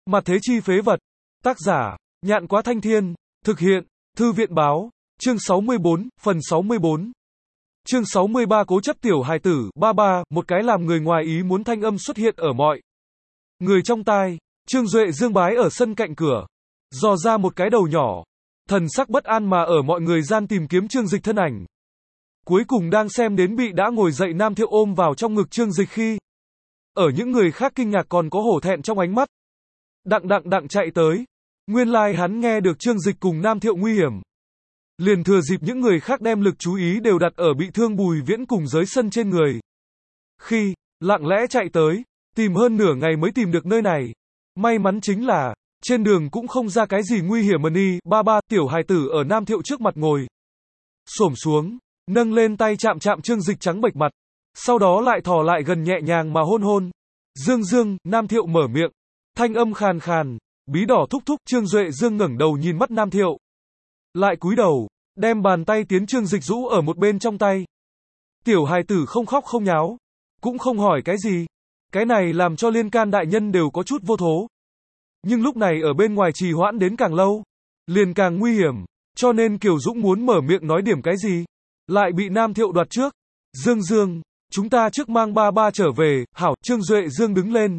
Mặt thế chi phế vật. Tác giả, Nhạn Quá Thanh Thiên. Thực hiện, Thư viện báo. Chương 64, phần 64. Chương 63 cố chấp tiểu hài tử, ba, một cái làm người ngoài ý muốn thanh âm xuất hiện ở mọi người trong tai. Trương Duệ Dương bái ở sân cạnh cửa, dò ra một cái đầu nhỏ, thần sắc bất an mà ở mọi người gian tìm kiếm Trương Dịch thân ảnh. Cuối cùng đang xem đến bị đã ngồi dậy Nam Thiệu ôm vào trong ngực Trương Dịch khi, ở những người khác kinh ngạc còn có hổ thẹn trong ánh mắt. Đặng chạy tới. Nguyên lai hắn nghe được Trương Dịch cùng Nam Thiệu nguy hiểm, liền thừa dịp những người khác đem lực chú ý đều đặt ở bị thương Bùi Viễn cùng dưới sân trên người. Khi, lặng lẽ chạy tới, tìm hơn nửa ngày mới tìm được nơi này. May mắn chính là, trên đường cũng không ra cái gì nguy hiểm. Ba, tiểu hài tử ở Nam Thiệu trước mặt ngồi xổm xuống, nâng lên tay chạm Trương Dịch trắng bệch mặt, sau đó lại thò lại gần nhẹ nhàng mà hôn. Dương, Nam Thiệu mở miệng, thanh âm khàn khàn, bí đỏ thúc. Trương Duệ Dương ngẩng đầu nhìn mắt Nam Thiệu, lại cúi đầu, đem bàn tay tiến Trương Dịch rũ ở một bên trong tay. Tiểu hài tử không khóc không nháo, cũng không hỏi cái gì. Cái này làm cho Liên Can đại nhân đều có chút vô thố. Nhưng lúc này ở bên ngoài trì hoãn đến càng lâu, liền càng nguy hiểm, cho nên Kiều Dũng muốn mở miệng nói điểm cái gì, lại bị Nam Thiệu đoạt trước. Dương, chúng ta trước mang ba trở về. Hảo. Trương Duệ Dương đứng lên,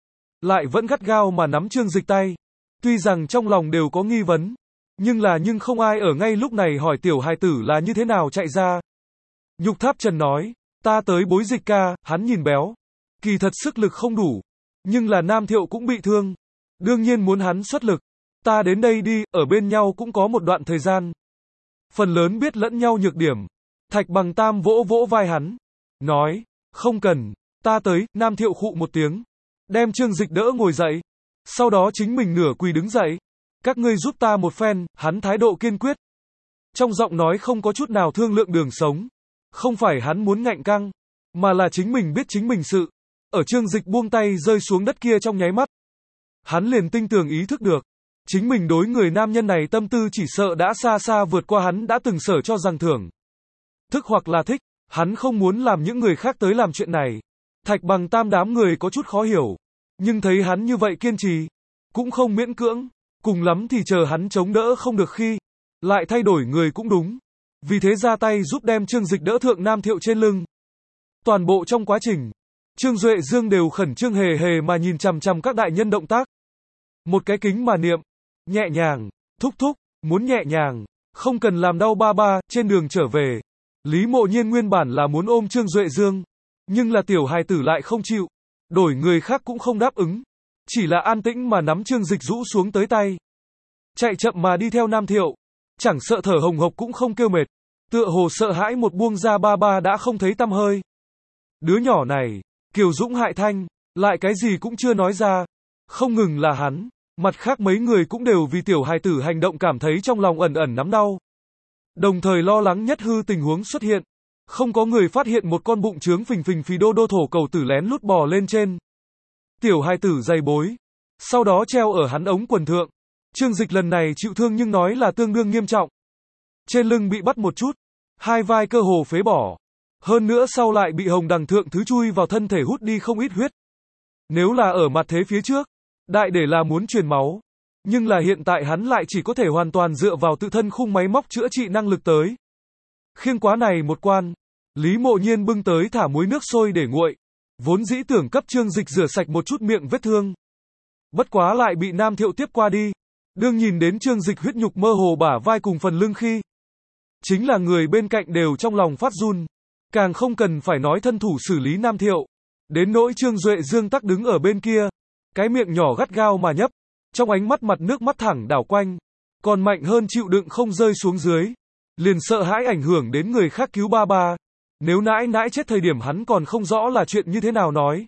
lại vẫn gắt gao mà nắm Trương Dịch tay. Tuy rằng trong lòng đều có nghi vấn, nhưng không ai ở ngay lúc này hỏi tiểu hài tử là như thế nào chạy ra. Nhục Tháp Trần nói, ta tới bối Dịch ca. Hắn nhìn béo, kỳ thật sức lực không đủ, nhưng là Nam Thiệu cũng bị thương, đương nhiên muốn hắn xuất lực. Ta đến đây đi, ở bên nhau cũng có một đoạn thời gian, phần lớn biết lẫn nhau nhược điểm. Thạch Bằng Tam vỗ vai hắn, nói, không cần, ta tới. Nam Thiệu khụ một tiếng, đem Trương Dịch đỡ ngồi dậy, sau đó chính mình nửa quỳ đứng dậy. Các ngươi giúp ta một phen. Hắn thái độ kiên quyết, trong giọng nói không có chút nào thương lượng đường sống. Không phải hắn muốn ngạnh căng, mà là chính mình biết chính mình sự. Ở Trương Dịch buông tay rơi xuống đất kia trong nháy mắt, hắn liền tinh tường ý thức được, chính mình đối người nam nhân này tâm tư chỉ sợ đã xa vượt qua hắn đã từng sở cho rằng thưởng thức hoặc là thích. Hắn không muốn làm những người khác tới làm chuyện này. Thạch Bằng Tam đám người có chút khó hiểu, nhưng thấy hắn như vậy kiên trì, cũng không miễn cưỡng, cùng lắm thì chờ hắn chống đỡ không được khi, lại thay đổi người cũng đúng. Vì thế ra tay giúp đem Trương Dịch đỡ thượng Nam Thiệu trên lưng. Toàn bộ trong quá trình, Trương Duệ Dương đều khẩn trương hề mà nhìn chằm các đại nhân động tác. Một cái kính mà niệm, nhẹ nhàng, thúc, muốn nhẹ nhàng, không cần làm đau ba. Trên đường trở về, Lý Mộ Nhiên nguyên bản là muốn ôm Trương Duệ Dương, nhưng là tiểu hài tử lại không chịu, đổi người khác cũng không đáp ứng, chỉ là an tĩnh mà nắm Trương Dịch rũ xuống tới tay. Chạy chậm mà đi theo Nam Thiệu, chẳng sợ thở hồng hộc cũng không kêu mệt, tựa hồ sợ hãi một buông ra ba đã không thấy tăm hơi. Đứa nhỏ này, Kiều Dũng hại thanh, lại cái gì cũng chưa nói ra. Không ngừng là hắn, mặt khác mấy người cũng đều vì tiểu hài tử hành động cảm thấy trong lòng ẩn nắm đau. Đồng thời lo lắng nhất hư tình huống xuất hiện. Không có người phát hiện một con bụng trướng phình phì đô thổ cầu tử lén lút bò lên trên tiểu hài tử giày bối, sau đó treo ở hắn ống quần thượng. Trương Dịch lần này chịu thương nhưng nói là tương đương nghiêm trọng. Trên lưng bị bắt một chút, hai vai cơ hồ phế bỏ. Hơn nữa sau lại bị hồng đằng thượng thứ chui vào thân thể hút đi không ít huyết. Nếu là ở mặt thế phía trước, đại để là muốn truyền máu. Nhưng là hiện tại hắn lại chỉ có thể hoàn toàn dựa vào tự thân khung máy móc chữa trị năng lực tới. Khiêng quá này một quan, Lý Mộ Nhiên bưng tới thả muối nước sôi để nguội. Vốn dĩ tưởng cấp Trương Dịch rửa sạch một chút miệng vết thương. Bất quá lại bị Nam Thiệu tiếp qua đi. Đương nhìn đến Trương Dịch huyết nhục mơ hồ bả vai cùng phần lưng khi, chính là người bên cạnh đều trong lòng phát run. Càng không cần phải nói thân thủ xử lý Nam Thiệu. Đến nỗi Trương Duệ Dương tắc đứng ở bên kia, cái miệng nhỏ gắt gao mà nhấp, trong ánh mắt mặt nước mắt thẳng đảo quanh, còn mạnh hơn chịu đựng không rơi xuống dưới. Liền sợ hãi ảnh hưởng đến người khác cứu ba. Nếu nãi chết thời điểm hắn còn không rõ là chuyện như thế nào nói.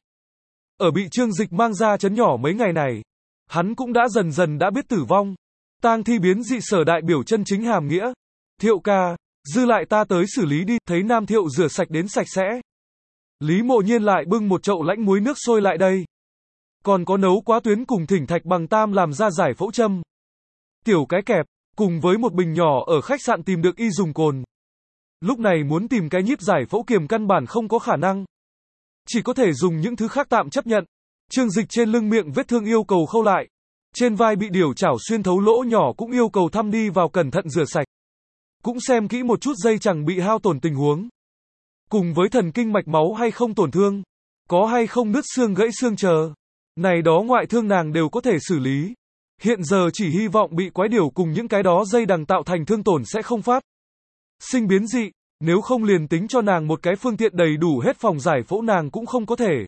Ở bị Trương Dịch mang ra trấn nhỏ mấy ngày này, hắn cũng đã dần đã biết tử vong. Tang thi biến dị sở đại biểu chân chính hàm nghĩa. Thiệu ca, dư lại ta tới xử lý đi. Thấy Nam Thiệu rửa sạch đến sạch sẽ, Lý Mộ Nhiên lại bưng một chậu lãnh muối nước sôi lại đây. Còn có nấu quá tuyến cùng thỉnh Thạch Bằng Tam làm ra giải phẫu châm. Tiểu cái kẹp, cùng với một bình nhỏ ở khách sạn tìm được y dùng cồn. Lúc này muốn tìm cái nhíp giải phẫu kiềm căn bản không có khả năng. Chỉ có thể dùng những thứ khác tạm chấp nhận. Trương Dịch trên lưng miệng vết thương yêu cầu khâu lại. Trên vai bị điểu chảo xuyên thấu lỗ nhỏ cũng yêu cầu thăm đi vào cẩn thận rửa sạch. Cũng xem kỹ một chút dây chẳng bị hao tổn tình huống. Cùng với thần kinh mạch máu hay không tổn thương. Có hay không nứt xương gãy xương chờ. Này đó ngoại thương nàng đều có thể xử lý. Hiện giờ chỉ hy vọng bị quái điểu cùng những cái đó dây đằng tạo thành thương tổn sẽ không phát sinh biến dị, nếu không liền tính cho nàng một cái phương tiện đầy đủ hết phòng giải phẫu nàng cũng không có thể.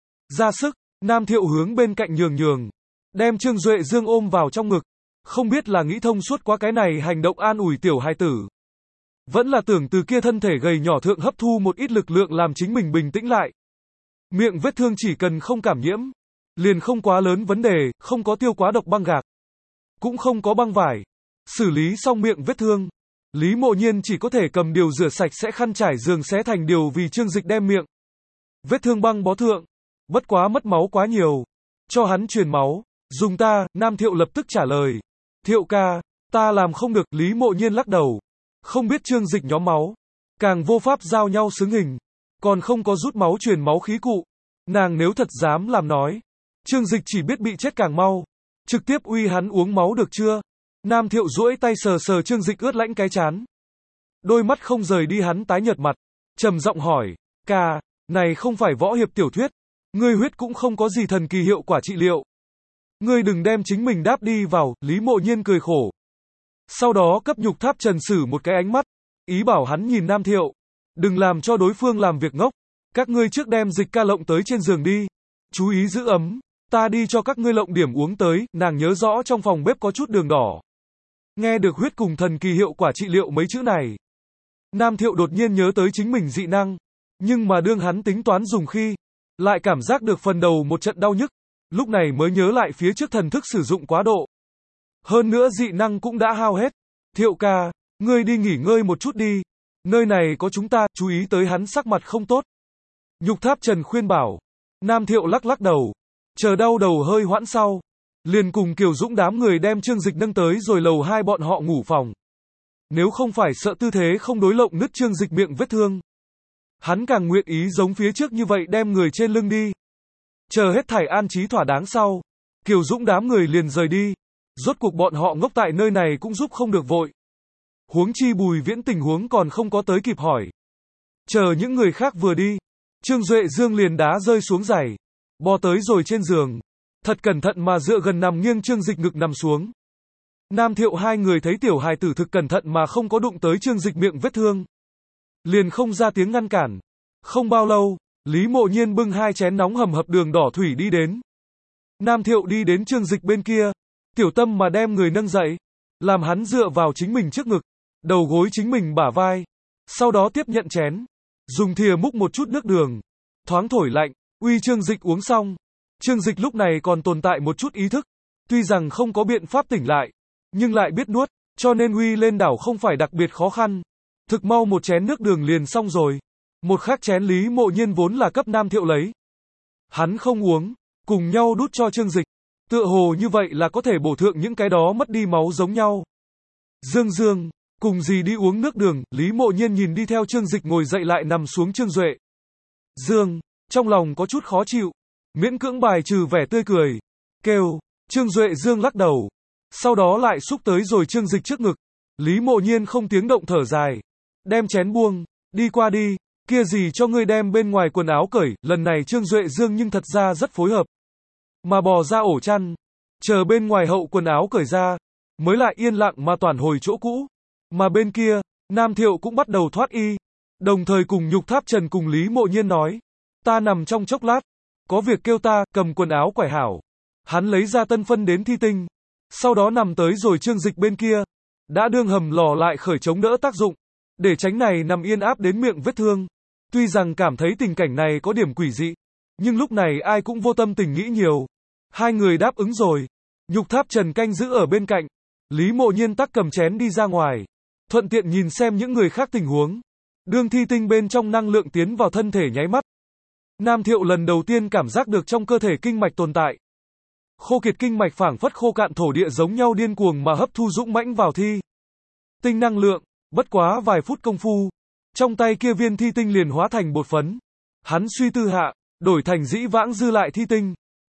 Ra sức, Nam Thiệu hướng bên cạnh nhường, đem Trương Duệ Dương ôm vào trong ngực, không biết là nghĩ thông suốt quá cái này hành động an ủi tiểu hài tử. Vẫn là tưởng từ kia thân thể gầy nhỏ thượng hấp thu một ít lực lượng làm chính mình bình tĩnh lại. Miệng vết thương chỉ cần không cảm nhiễm, liền không quá lớn vấn đề, không có tiêu quá độc băng gạc, cũng không có băng vải. Xử lý xong miệng vết thương, Lý Mộ Nhiên chỉ có thể cầm điều rửa sạch sẽ khăn trải giường xé thành điều vì Trương Dịch đem miệng vết thương băng bó thượng, bất quá mất máu quá nhiều, cho hắn truyền máu, dùng ta. Nam Thiệu lập tức trả lời, Thiệu ca, ta làm không được. Lý Mộ Nhiên lắc đầu, không biết Trương Dịch nhóm máu, càng vô pháp giao nhau xứng hình, còn không có rút máu truyền máu khí cụ, nàng nếu thật dám làm nói, Trương Dịch chỉ biết bị chết càng mau, trực tiếp uy hắn uống máu được chưa? Nam Thiệu duỗi tay sờ sờ Trương Dịch ướt lạnh cái chán, đôi mắt không rời đi hắn tái nhợt mặt, trầm giọng hỏi, ca, này không phải võ hiệp tiểu thuyết, ngươi huyết cũng không có gì thần kỳ hiệu quả trị liệu, ngươi đừng đem chính mình đáp đi vào. Lý Mộ Nhiên cười khổ, sau đó cấp Nhục Tháp Trần sử một cái ánh mắt, ý bảo hắn nhìn Nam Thiệu, đừng làm cho đối phương làm việc ngốc, các ngươi trước đem Dịch ca lộng tới trên giường đi, chú ý giữ ấm, ta đi cho các ngươi lộng điểm uống tới. Nàng nhớ rõ trong phòng bếp có chút đường đỏ. Nghe được huyết cùng thần kỳ hiệu quả trị liệu mấy chữ này, Nam Thiệu đột nhiên nhớ tới chính mình dị năng, nhưng mà đương hắn tính toán dùng khi, lại cảm giác được phần đầu một trận đau nhức, lúc này mới nhớ lại phía trước thần thức sử dụng quá độ. Hơn nữa dị năng cũng đã hao hết. Thiệu ca, ngươi đi nghỉ ngơi một chút đi, nơi này có chúng ta. Chú ý tới hắn sắc mặt không tốt, Nhục Tháp Trần khuyên bảo. Nam Thiệu lắc lắc đầu, chờ đau đầu hơi hoãn sau, liền cùng Kiều Dũng đám người đem Trương Dịch nâng tới rồi lầu 2 bọn họ ngủ phòng. Nếu không phải sợ tư thế không đối lộng nứt Trương Dịch miệng vết thương, hắn càng nguyện ý giống phía trước như vậy đem người trên lưng đi. Chờ hết thảy an trí thỏa đáng sau, Kiều Dũng đám người liền rời đi. Rốt cuộc bọn họ ngốc tại nơi này cũng giúp không được vội. Huống chi Bùi Viễn tình huống còn không có tới kịp hỏi. Chờ những người khác vừa đi, Trương Duệ Dương liền đá rơi xuống giày, bò tới rồi trên giường, thật cẩn thận mà dựa gần nằm nghiêng Trương Dịch ngực nằm xuống. Nam Thiệu hai người thấy tiểu hài tử thực cẩn thận mà không có đụng tới Trương Dịch miệng vết thương, liền không ra tiếng ngăn cản. Không bao lâu, Lý Mộ Nhiên bưng 2 chén nóng hầm hập đường đỏ thủy đi đến. Nam Thiệu đi đến Trương Dịch bên kia, tiểu tâm mà đem người nâng dậy, làm hắn dựa vào chính mình trước ngực, đầu gối chính mình bả vai, sau đó tiếp nhận chén, dùng thìa múc một chút nước đường, thoáng thổi lạnh, uy Trương Dịch uống xong. Trương Dịch lúc này còn tồn tại một chút ý thức, tuy rằng không có biện pháp tỉnh lại, nhưng lại biết nuốt, cho nên uy lên đảo không phải đặc biệt khó khăn. Thực mau một chén nước đường liền xong rồi. Một khác chén Lý Mộ Nhiên vốn là cấp Nam Thiệu lấy, hắn không uống, cùng nhau đút cho Trương Dịch, tựa hồ như vậy là có thể bổ thượng những cái đó mất đi máu giống nhau. Dương, cùng gì đi uống nước đường. Lý Mộ Nhiên nhìn đi theo Trương Dịch ngồi dậy lại nằm xuống Trương Duệ Dương, trong lòng có chút khó chịu, miễn cưỡng bài trừ vẻ tươi cười, kêu. Trương Duệ Dương lắc đầu, sau đó lại xúc tới rồi Trương Dịch trước ngực. Lý Mộ Nhiên không tiếng động thở dài, đem chén buông, đi qua đi, kia gì cho ngươi đem bên ngoài quần áo cởi. Lần này Trương Duệ Dương nhưng thật ra rất phối hợp, mà bò ra ổ chăn, chờ bên ngoài hậu quần áo cởi ra, mới lại yên lặng mà toàn hồi chỗ cũ. Mà bên kia, Nam Thiệu cũng bắt đầu thoát y, đồng thời cùng Nhục Tháp Trần cùng Lý Mộ Nhiên nói, ta nằm trong chốc lát, có việc kêu ta. Cầm quần áo quải hảo, hắn lấy ra tân phân đến thi tinh, sau đó nằm tới rồi Trương Dịch bên kia, đã đương hầm lò lại khởi chống đỡ tác dụng, để tránh này nằm yên áp đến miệng vết thương. Tuy rằng cảm thấy tình cảnh này có điểm quỷ dị, nhưng lúc này ai cũng vô tâm tình nghĩ nhiều. Hai người đáp ứng rồi. Nhục Tháp Trần canh giữ ở bên cạnh, Lý Mộ Nhiên tắc cầm chén đi ra ngoài, thuận tiện nhìn xem những người khác tình huống. Đương thi tinh bên trong năng lượng tiến vào thân thể nháy mắt, Nam Thiệu lần đầu tiên cảm giác được trong cơ thể kinh mạch tồn tại. Khô kiệt kinh mạch phảng phất khô cạn thổ địa giống nhau điên cuồng mà hấp thu dũng mãnh vào thi tinh năng lượng. Bất quá vài phút công phu, trong tay kia viên thi tinh liền hóa thành bột phấn. Hắn suy tư hạ, đổi thành dĩ vãng dư lại thi tinh.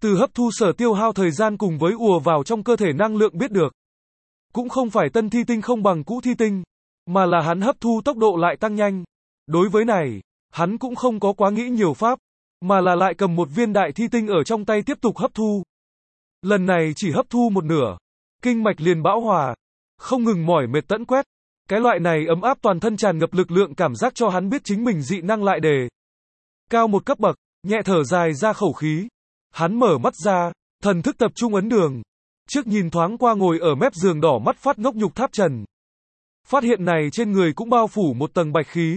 Từ hấp thu sở tiêu hao thời gian cùng với ùa vào trong cơ thể năng lượng biết được. Cũng không phải tân thi tinh không bằng cũ thi tinh, mà là hắn hấp thu tốc độ lại tăng nhanh. Đối với này, hắn cũng không có quá nghĩ nhiều pháp, mà là lại cầm một viên đại thi tinh ở trong tay tiếp tục hấp thu. Lần này chỉ hấp thu một nửa, kinh mạch liền bão hòa, không ngừng mỏi mệt tẫn quét. Cái loại này ấm áp toàn thân tràn ngập lực lượng cảm giác cho hắn biết chính mình dị năng lại đề cao một cấp bậc, nhẹ thở dài ra khẩu khí. Hắn mở mắt ra, thần thức tập trung ấn đường. Trước nhìn thoáng qua ngồi ở mép giường đỏ mắt phát ngốc Nhục Tháp Trần. Phát hiện này trên người cũng bao phủ một tầng bạch khí.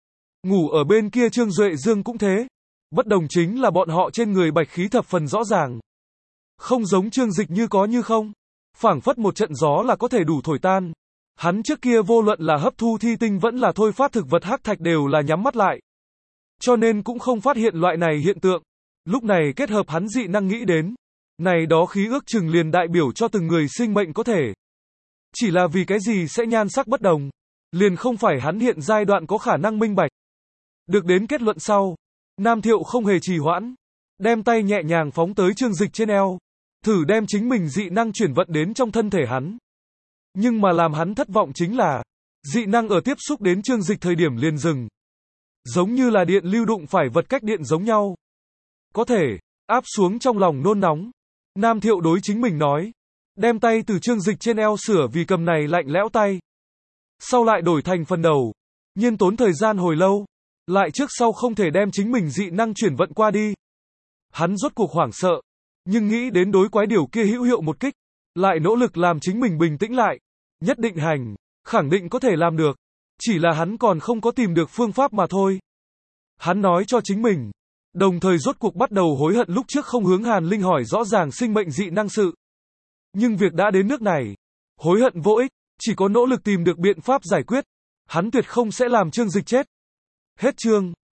Ngủ ở bên kia Trương Duệ Dương cũng thế. Bất đồng chính là bọn họ trên người bạch khí thập phần rõ ràng. Không giống Trương Dịch như có như không. Phảng phất một trận gió là có thể đủ thổi tan. Hắn trước kia vô luận là hấp thu thi tinh vẫn là thôi phát thực vật hắc thạch đều là nhắm mắt lại. Cho nên cũng không phát hiện loại này hiện tượng. Lúc này kết hợp hắn dị năng nghĩ đến. Này đó khí ước chừng liền đại biểu cho từng người sinh mệnh có thể. Chỉ là vì cái gì sẽ nhan sắc bất đồng. Liền không phải hắn hiện giai đoạn có khả năng minh bạch. Được đến kết luận sau. Nam Thiệu không hề trì hoãn. Đem tay nhẹ nhàng phóng tới Trương Dịch trên eo. Thử đem chính mình dị năng chuyển vận đến trong thân thể hắn. Nhưng mà làm hắn thất vọng chính là. Dị năng ở tiếp xúc đến Trương Dịch thời điểm liền dừng. Giống như là điện lưu đụng phải vật cách điện giống nhau. Có thể, áp xuống trong lòng nôn nóng. Nam Thiệu đối chính mình nói. Đem tay từ Trương Dịch trên eo sửa vì cầm này lạnh lẽo tay. Sau lại đổi thành phần đầu. Nhưng tốn thời gian hồi lâu. Lại trước sau không thể đem chính mình dị năng chuyển vận qua đi. Hắn rốt cuộc hoảng sợ. Nhưng nghĩ đến đối quái điều kia hữu hiệu một kích. Lại nỗ lực làm chính mình bình tĩnh lại. Nhất định hành. Khẳng định có thể làm được. Chỉ là hắn còn không có tìm được phương pháp mà thôi. Hắn nói cho chính mình. Đồng thời rốt cuộc bắt đầu hối hận lúc trước không hướng Hàn Linh hỏi rõ ràng sinh mệnh dị năng sự. Nhưng việc đã đến nước này. Hối hận vô ích. Chỉ có nỗ lực tìm được biện pháp giải quyết. Hắn tuyệt không sẽ làm Trương Dịch chết. Hết chương.